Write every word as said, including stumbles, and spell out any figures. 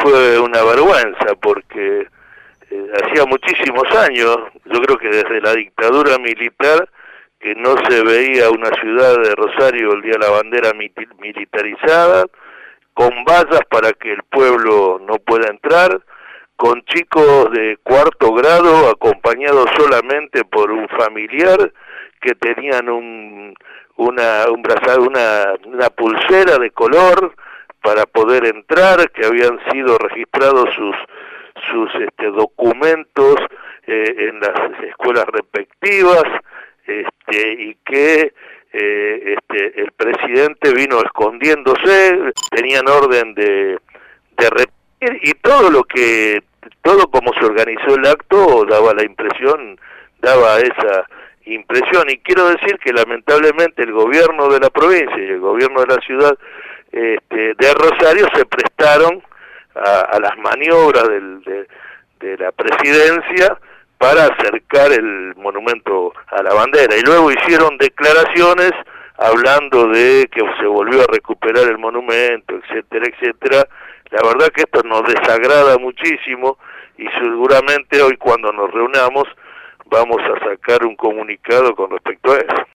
fue una vergüenza porque eh, hacía muchísimos años, yo creo que desde la dictadura militar, que no se veía una ciudad de Rosario el día de la bandera militarizada, con vallas para que el pueblo no pueda entrar, con chicos de cuarto grado acompañados solamente por un familiar que tenían un una un brazal, una, una pulsera de color para poder entrar, que habían sido registrados sus sus este, documentos eh, en las escuelas respectivas, este, y que eh, este, el presidente vino escondiéndose, tenían orden de, de repetir, y todo lo que, todo como se organizó el acto daba la impresión, daba esa impresión, y quiero decir que lamentablemente el gobierno de la provincia y el gobierno de la ciudad este, de Rosario se prestaron a, a las maniobras del, de, de la presidencia para acercar el monumento a la bandera, y luego hicieron declaraciones hablando de que se volvió a recuperar el monumento, etcétera, etcétera. La verdad que esto nos desagrada muchísimo, y seguramente hoy cuando nos reunamos vamos a sacar un comunicado con respecto a eso.